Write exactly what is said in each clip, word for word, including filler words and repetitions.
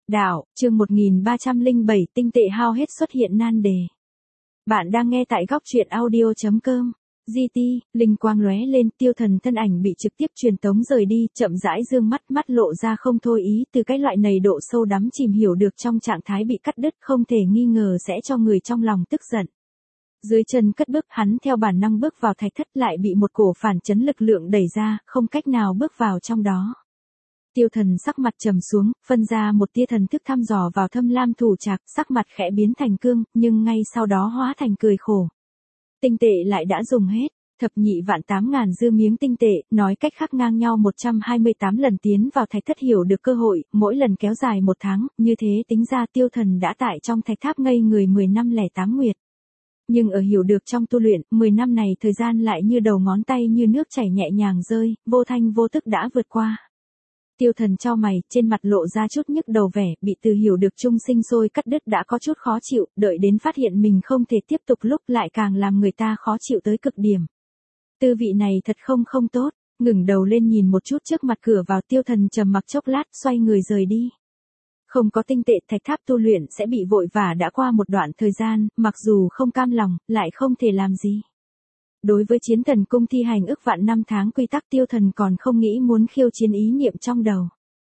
Đạo, chương một nghìn ba trăm lẻ bảy tinh tệ hao hết xuất hiện nan đề. Bạn đang nghe tại góc truyện audio chấm com. giê tê, linh quang lóe lên, Tiêu Thần thân ảnh bị trực tiếp truyền tống rời đi, chậm rãi dương mắt, mắt lộ ra không thôi ý, từ cái loại này độ sâu đắm chìm hiểu được trong trạng thái bị cắt đứt không thể nghi ngờ sẽ cho người trong lòng tức giận. Dưới chân cất bước, hắn theo bản năng bước vào thạch thất, lại bị một cổ phản chấn lực lượng đẩy ra, không cách nào bước vào trong đó. Tiêu Thần sắc mặt trầm xuống, phân ra một tia thần thức thăm dò vào thâm lam thủ trạc, sắc mặt khẽ biến thành cương, nhưng ngay sau đó hóa thành cười khổ. Tinh tệ lại đã dùng hết, thập nhị vạn tám ngàn dư miếng tinh tệ, nói cách khác ngang nhau một trăm hai mươi tám lần tiến vào thạch thất hiểu được cơ hội, mỗi lần kéo dài một tháng, như thế tính ra Tiêu Thần đã tại trong thạch tháp ngây người mười năm lẻ tám nguyệt. Nhưng ở hiểu được trong tu luyện, mười năm này thời gian lại như đầu ngón tay như nước chảy nhẹ nhàng rơi, vô thanh vô tức đã vượt qua. Tiêu Thần chau mày, trên mặt lộ ra chút nhức đầu vẻ, bị từ hiểu được chung sinh sôi cắt đứt đã có chút khó chịu, đợi đến phát hiện mình không thể tiếp tục lúc lại càng làm người ta khó chịu tới cực điểm. Tư vị này thật không không tốt, ngừng đầu lên nhìn một chút trước mặt cửa vào, Tiêu Thần trầm mặc chốc lát, xoay người rời đi. Không có tinh tệ, thạch tháp tu luyện sẽ bị vội vả đã qua một đoạn thời gian, mặc dù không cam lòng, lại không thể làm gì. Đối với chiến thần cung thi hành ức vạn năm tháng quy tắc, Tiêu Thần còn không nghĩ muốn khiêu chiến ý niệm trong đầu.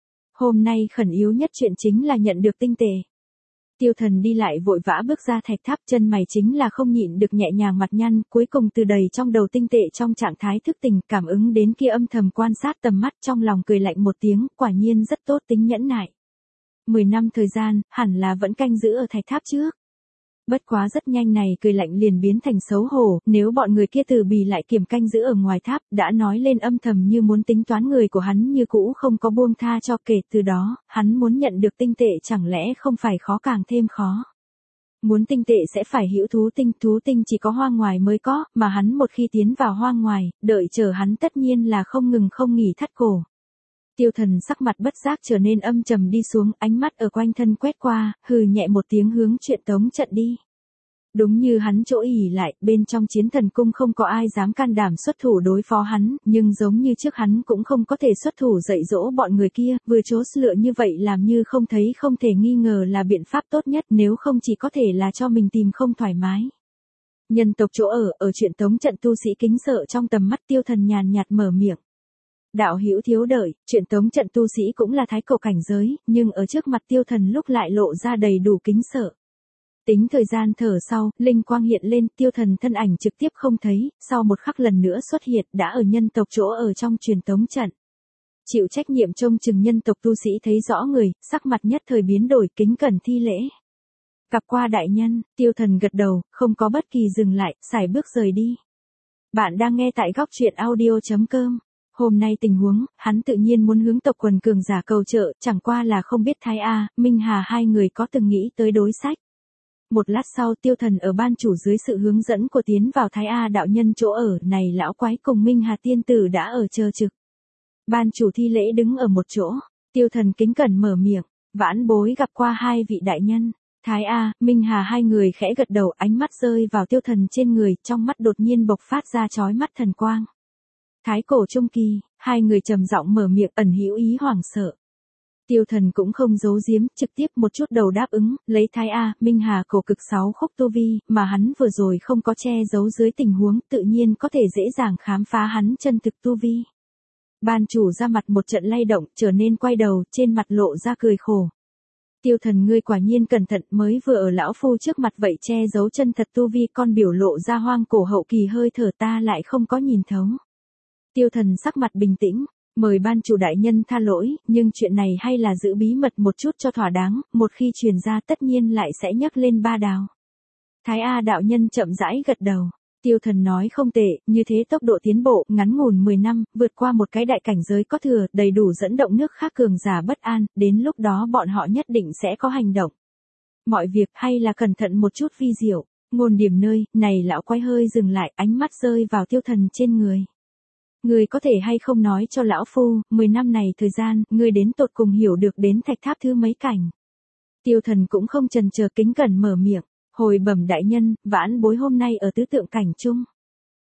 Hôm nay khẩn yếu nhất chuyện chính là nhận được tinh tệ. Tiêu Thần đi lại vội vã bước ra thạch tháp, chân mày chính là không nhịn được nhẹ nhàng mặt nhăn, cuối cùng từ đầy trong đầu tinh tệ trong trạng thái thức tỉnh, cảm ứng đến kia âm thầm quan sát tầm mắt, trong lòng cười lạnh một tiếng, quả nhiên rất tốt tính nhẫn nại. Mười năm thời gian, hẳn là vẫn canh giữ ở thạch tháp trước. Bất quá rất nhanh này cười lạnh liền biến thành xấu hổ, nếu bọn người kia từ bì lại kiểm canh giữ ở ngoài tháp, đã nói lên âm thầm như muốn tính toán người của hắn như cũ không có buông tha cho, kể từ đó, hắn muốn nhận được tinh tệ chẳng lẽ không phải khó càng thêm khó. Muốn tinh tệ sẽ phải hữu thú tinh, thú tinh chỉ có hoang ngoài mới có, mà hắn một khi tiến vào hoang ngoài, đợi chờ hắn tất nhiên là không ngừng không nghỉ thắt cổ. Tiêu Thần sắc mặt bất giác trở nên âm trầm đi xuống, ánh mắt ở quanh thân quét qua, hừ nhẹ một tiếng hướng truyền tống trận đi. Đúng như hắn chỗ ỉ lại, bên trong chiến thần cung không có ai dám can đảm xuất thủ đối phó hắn, nhưng giống như trước hắn cũng không có thể xuất thủ dạy dỗ bọn người kia, vừa chối lựa như vậy làm như không thấy không thể nghi ngờ là biện pháp tốt nhất, nếu không chỉ có thể là cho mình tìm không thoải mái. Nhân tộc chỗ ở, ở truyền tống trận tu sĩ kính sợ trong tầm mắt, Tiêu Thần nhàn nhạt mở miệng. Đạo hữu thiếu đợi, truyền tống trận tu sĩ cũng là thái cổ cảnh giới, nhưng ở trước mặt Tiêu Thần lúc lại lộ ra đầy đủ kính sợ. Tính thời gian thở sau, linh quang hiện lên, Tiêu Thần thân ảnh trực tiếp không thấy, sau một khắc lần nữa xuất hiện đã ở nhân tộc chỗ ở trong truyền tống trận. Chịu trách nhiệm trông chừng nhân tộc tu sĩ thấy rõ người, sắc mặt nhất thời biến đổi, kính cẩn thi lễ. Gặp qua đại nhân, Tiêu Thần gật đầu, không có bất kỳ dừng lại, sải bước rời đi. Bạn đang nghe tại góc truyện audio chấm com. Hôm nay tình huống, hắn tự nhiên muốn hướng tộc quần cường giả cầu trợ, chẳng qua là không biết Thái A, Minh Hà hai người có từng nghĩ tới đối sách. Một lát sau, Tiêu Thần ở ban chủ dưới sự hướng dẫn của tiến vào Thái A đạo nhân chỗ ở, này lão quái cùng Minh Hà tiên tử đã ở chờ trực. Ban chủ thi lễ đứng ở một chỗ, Tiêu Thần kính cẩn mở miệng, vãn bối gặp qua hai vị đại nhân. Thái A, Minh Hà hai người khẽ gật đầu, ánh mắt rơi vào Tiêu Thần trên người, trong mắt đột nhiên bộc phát ra chói mắt thần quang. Thái cổ trung kỳ, hai người trầm giọng mở miệng, ẩn hữu ý hoảng sợ. Tiêu Thần cũng không giấu giếm, trực tiếp một chút đầu đáp ứng, lấy Thái A, Minh Hà cổ cực sáu khúc tu vi, mà hắn vừa rồi không có che giấu dưới tình huống, tự nhiên có thể dễ dàng khám phá hắn chân thực tu vi. Ban chủ ra mặt một trận lay động, trở nên quay đầu, trên mặt lộ ra cười khổ. Tiêu Thần ngươi quả nhiên cẩn thận, mới vừa ở lão phu trước mặt vậy che giấu chân thật tu vi, con biểu lộ ra hoang cổ hậu kỳ hơi thở ta lại không có nhìn thấu. Tiêu Thần sắc mặt bình tĩnh, mời ban chủ đại nhân tha lỗi, nhưng chuyện này hay là giữ bí mật một chút cho thỏa đáng, một khi truyền ra tất nhiên lại sẽ nhắc lên ba đào. Thái A đạo nhân chậm rãi gật đầu. Tiêu Thần nói không tệ, như thế tốc độ tiến bộ, ngắn ngủn mười năm, vượt qua một cái đại cảnh giới có thừa, đầy đủ dẫn động nước khác cường giả bất an, đến lúc đó bọn họ nhất định sẽ có hành động. Mọi việc hay là cẩn thận một chút vi diệu, ngôn điểm nơi, này lão quái hơi dừng lại, ánh mắt rơi vào Tiêu Thần trên người. Người có thể hay không nói cho lão phu, mười năm này thời gian, người đến tột cùng hiểu được đến thạch tháp thứ mấy cảnh. Tiêu Thần cũng không chần chờ kính cẩn mở miệng, hồi bẩm đại nhân, vãn bối hôm nay ở tứ tượng cảnh chung.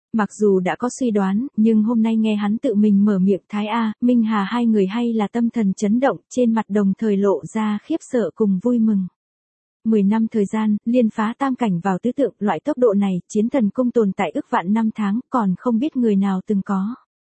Mặc dù đã có suy đoán, nhưng hôm nay nghe hắn tự mình mở miệng Thái A, Minh Hà hai người hay là tâm thần chấn động, trên mặt đồng thời lộ ra khiếp sợ cùng vui mừng. Mười năm thời gian, liên phá tam cảnh vào tứ tượng, loại tốc độ này, chiến thần cung tồn tại ức vạn năm tháng, còn không biết người nào từng có.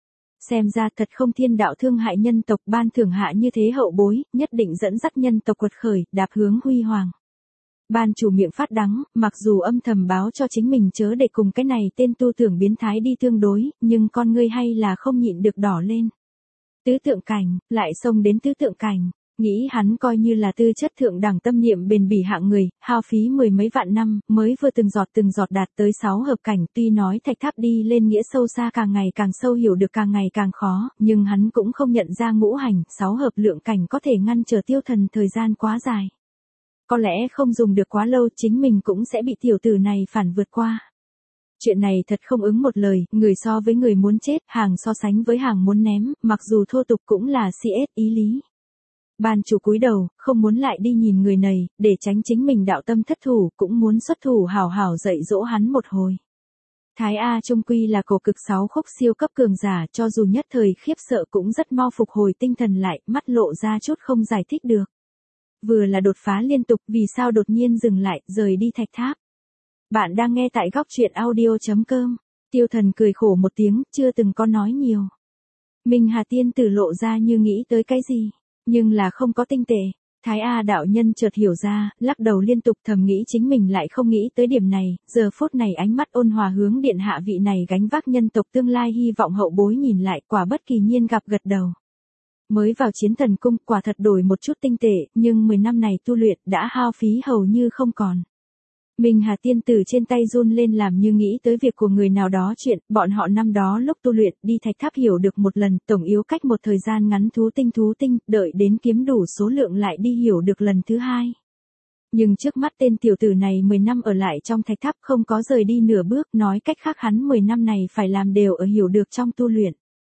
Xem ra thật không thiên đạo thương hại nhân tộc, ban thưởng hạ như thế hậu bối, nhất định dẫn dắt nhân tộc quật khởi, đạp hướng huy hoàng. Ban chủ miệng phát đắng, mặc dù âm thầm báo cho chính mình chớ để cùng cái này tên tu tưởng biến thái đi tương đối, nhưng con ngươi hay là không nhịn được đỏ lên. Tứ tượng cảnh, lại xông đến tứ tượng cảnh, nghĩ hắn coi như là tư chất thượng đẳng tâm niệm bền bỉ hạng người, hao phí mười mấy vạn năm, mới vừa từng giọt từng giọt đạt tới sáu hợp cảnh, tuy nói thạch tháp đi lên nghĩa sâu xa càng ngày càng sâu hiểu được càng ngày càng khó, nhưng hắn cũng không nhận ra ngũ hành, sáu hợp lượng cảnh có thể ngăn trở tiêu thần thời gian quá dài. Có lẽ không dùng được quá lâu chính mình cũng sẽ bị tiểu tử này phản vượt qua. Chuyện này thật không ứng một lời, người so với người muốn chết, hàng so sánh với hàng muốn ném, mặc dù thô tục cũng là xê ét ý lý. Ban chủ cúi đầu, không muốn lại đi nhìn người này, để tránh chính mình đạo tâm thất thủ, cũng muốn xuất thủ hào hào dạy dỗ hắn một hồi. Thái A trung quy là cổ cực sáu khúc siêu cấp cường giả, cho dù nhất thời khiếp sợ cũng rất mau phục hồi tinh thần lại, mắt lộ ra chút không giải thích được. Vừa là đột phá liên tục, vì sao đột nhiên dừng lại, rời đi thạch tháp. Bạn đang nghe tại góc truyện audio chấm com. Tiêu thần cười khổ một tiếng, chưa từng có nói nhiều. Minh Hà tiên tử lộ ra như nghĩ tới cái gì, nhưng là không có tinh tệ. Thái A đạo nhân chợt hiểu ra, lắc đầu liên tục thầm nghĩ chính mình lại không nghĩ tới điểm này, giờ phút này ánh mắt ôn hòa hướng điện hạ vị này gánh vác nhân tộc tương lai hy vọng hậu bối nhìn lại, quả bất kỳ nhiên gặp gật đầu. Mới vào chiến thần cung, quả thật đổi một chút tinh tệ, nhưng mười năm này tu luyện đã hao phí hầu như không còn. Minh Hà tiên tử trên tay run lên làm như nghĩ tới việc của người nào đó chuyện, bọn họ năm đó lúc tu luyện đi thạch tháp hiểu được một lần, tổng yếu cách một thời gian ngắn thú tinh thú tinh, đợi đến kiếm đủ số lượng lại đi hiểu được lần thứ hai. Nhưng trước mắt tên tiểu tử này mười năm ở lại trong thạch tháp không có rời đi nửa bước, nói cách khác hắn mười năm này phải làm đều ở hiểu được trong tu luyện.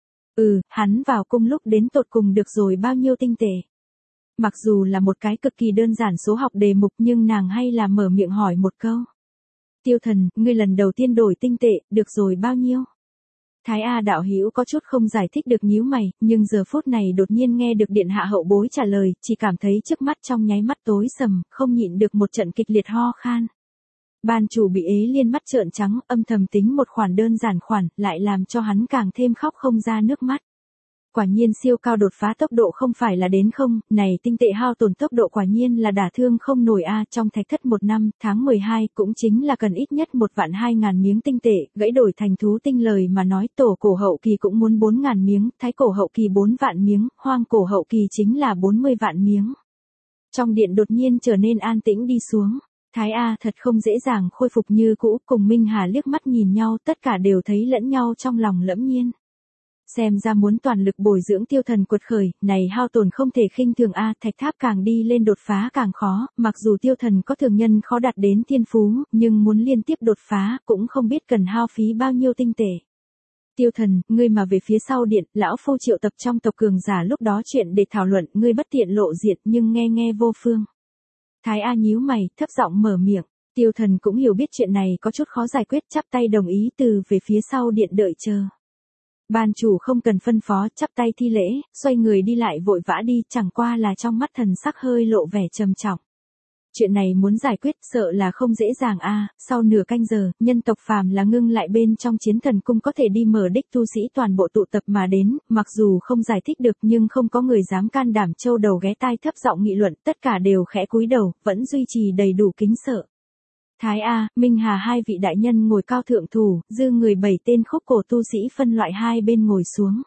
Ừ, hắn vào cung lúc đến tột cùng được rồi bao nhiêu tinh tệ. Mặc dù là một cái cực kỳ đơn giản số học đề mục nhưng nàng hay là mở miệng hỏi một câu. Tiêu thần, ngươi lần đầu tiên đổi tinh tệ, được rồi bao nhiêu? Thái A đạo hữu có chút không giải thích được nhíu mày, nhưng giờ phút này đột nhiên nghe được điện hạ hậu bối trả lời, chỉ cảm thấy trước mắt trong nháy mắt tối sầm, không nhịn được một trận kịch liệt ho khan. Ban chủ bị ế liên mắt trợn trắng, âm thầm tính một khoản đơn giản khoản, lại làm cho hắn càng thêm khóc không ra nước mắt. Quả nhiên siêu cao đột phá tốc độ không phải là đến không, này tinh tệ hao tổn tốc độ quả nhiên là đả thương không nổi a à, trong thạch thất một năm, tháng mười hai cũng chính là cần ít nhất một vạn hai ngàn miếng tinh tệ, gãy đổi thành thú tinh lời mà nói tổ cổ hậu kỳ cũng muốn bốn ngàn miếng, thái cổ hậu kỳ bốn vạn miếng, hoang cổ hậu kỳ chính là bốn mươi vạn miếng. Trong điện đột nhiên trở nên an tĩnh đi xuống. Thái A thật không dễ dàng khôi phục như cũ, cùng Minh Hà liếc mắt nhìn nhau, tất cả đều thấy lẫn nhau trong lòng lẫm nhiên. Xem ra muốn toàn lực bồi dưỡng tiêu thần quật khởi, này hao tổn không thể khinh thường a, thạch tháp càng đi lên đột phá càng khó, mặc dù tiêu thần có thường nhân khó đạt đến thiên phú, nhưng muốn liên tiếp đột phá, cũng không biết cần hao phí bao nhiêu tinh tệ. Tiêu thần, ngươi mà về phía sau điện, lão phu triệu tập trong tộc cường giả lúc đó chuyện để thảo luận, ngươi bất tiện lộ diện nhưng nghe nghe vô phương. Thái A nhíu mày, thấp giọng mở miệng, tiêu thần cũng hiểu biết chuyện này có chút khó giải quyết, chắp tay đồng ý từ về phía sau điện đợi chờ. Ban chủ không cần phân phó, chắp tay thi lễ, xoay người đi lại vội vã đi, chẳng qua là trong mắt thần sắc hơi lộ vẻ trầm trọng. Chuyện này muốn giải quyết sợ là không dễ dàng a. Sau nửa canh giờ, nhân tộc phàm là ngưng lại bên trong chiến thần cung có thể đi mở đích tu sĩ toàn bộ tụ tập mà đến, mặc dù không giải thích được nhưng không có người dám can đảm châu đầu ghé tai thấp giọng nghị luận, tất cả đều khẽ cúi đầu, vẫn duy trì đầy đủ kính sợ. Thái A, Minh Hà hai vị đại nhân ngồi cao thượng thủ, dư người bảy tên khúc cổ tu sĩ phân loại hai bên ngồi xuống.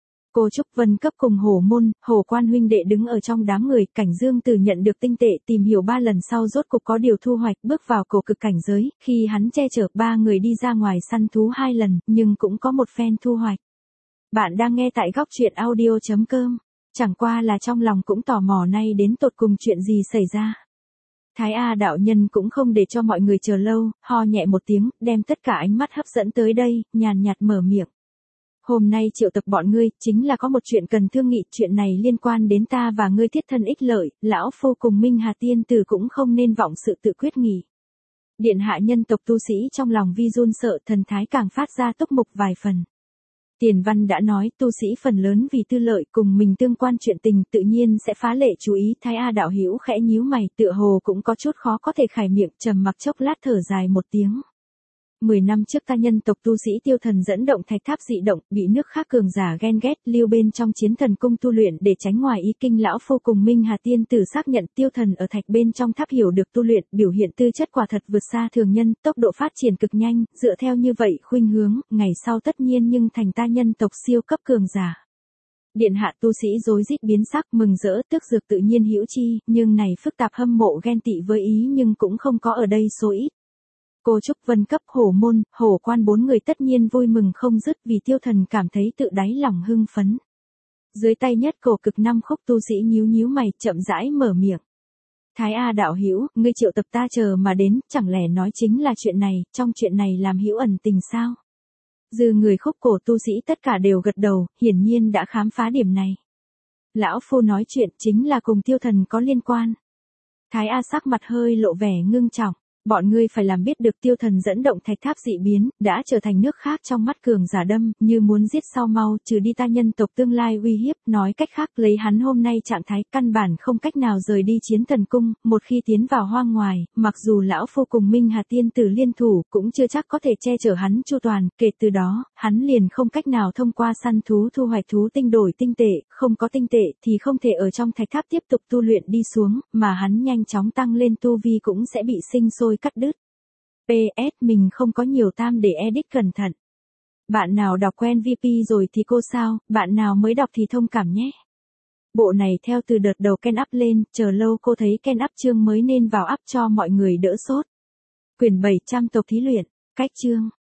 Cô Trúc Vân cấp cùng Hổ Môn, Hổ Quan huynh đệ đứng ở trong đám người, Cảnh Dương Tử nhận được tinh tệ tìm hiểu ba lần sau rốt cục có điều thu hoạch, bước vào cổ cực cảnh giới, khi hắn che chở ba người đi ra ngoài săn thú hai lần, nhưng cũng có một phen thu hoạch. Bạn đang nghe tại góc truyện audio chấm com, chẳng qua là trong lòng cũng tò mò nay đến tột cùng chuyện gì xảy ra. Thái A đạo nhân cũng không để cho mọi người chờ lâu, ho nhẹ một tiếng, đem tất cả ánh mắt hấp dẫn tới đây, nhàn nhạt mở miệng. Hôm nay triệu tập bọn ngươi, chính là có một chuyện cần thương nghị, chuyện này liên quan đến ta và ngươi thiết thân ích lợi, lão phu cùng Minh Hà tiên tử cũng không nên vọng sự tự quyết nghị. Điện hạ nhân tộc tu sĩ trong lòng vi run sợ, thần thái càng phát ra túc mục vài phần. Tiền văn đã nói tu sĩ phần lớn vì tư lợi cùng mình tương quan chuyện tình tự nhiên sẽ phá lệ chú ý. Thái A đạo hữu khẽ nhíu mày, tựa hồ cũng có chút khó có thể khải miệng, trầm mặc chốc lát thở dài một tiếng. Mười năm trước ta nhân tộc tu sĩ tiêu thần dẫn động thạch tháp dị động, bị nước khác cường giả ghen ghét, lưu bên trong chiến thần cung tu luyện để tránh ngoài ý. Kinh lão phu cùng Minh Hà tiên tử xác nhận tiêu thần ở thạch bên trong tháp hiểu được tu luyện, biểu hiện tư chất quả thật vượt xa thường nhân, tốc độ phát triển cực nhanh, dựa theo như vậy khuynh hướng, ngày sau tất nhiên nhưng thành ta nhân tộc siêu cấp cường giả. Điện hạ tu sĩ rối rít biến sắc, mừng rỡ, tức dược tự nhiên hữu chi, nhưng này phức tạp hâm mộ ghen tị với ý nhưng cũng không có ở đây số ít. Cô Trúc Vân cấp hổ môn, hổ quan bốn người tất nhiên vui mừng không dứt vì tiêu thần cảm thấy tự đáy lòng hưng phấn. Dưới tay nhất cổ cực năm khúc tu sĩ nhíu nhíu mày, chậm rãi mở miệng. Thái A đạo hữu, ngươi triệu tập ta chờ mà đến, chẳng lẽ nói chính là chuyện này, trong chuyện này làm hữu ẩn tình sao? Dư người khúc cổ tu sĩ tất cả đều gật đầu, hiển nhiên đã khám phá điểm này. Lão phu nói chuyện chính là cùng tiêu thần có liên quan. Thái A sắc mặt hơi lộ vẻ ngưng trọng. Bọn ngươi phải làm biết được tiêu thần dẫn động thạch tháp dị biến, đã trở thành nước khác trong mắt cường giả đâm, như muốn giết sau mau, trừ đi ta nhân tộc tương lai uy hiếp, nói cách khác lấy hắn hôm nay trạng thái, căn bản không cách nào rời đi chiến thần cung, một khi tiến vào hoang ngoài, mặc dù lão phu cùng Minh Hà tiên tử liên thủ, cũng chưa chắc có thể che chở hắn chu toàn, kể từ đó, hắn liền không cách nào thông qua săn thú thu hoạch thú tinh đổi tinh tệ, không có tinh tệ thì không thể ở trong thạch tháp tiếp tục tu luyện đi xuống, mà hắn nhanh chóng tăng lên tu vi cũng sẽ bị sinh sôi cắt đứt. pê ét mình không có nhiều tam để edit cẩn thận. Bạn nào đọc quen vê pê rồi thì cô sao, bạn nào mới đọc thì thông cảm nhé. Bộ này theo từ đợt đầu Ken up lên, chờ lâu cô thấy Ken up chương mới nên vào up cho mọi người đỡ sốt. Quyển bảy trăm tộc thí luyện, cách chương.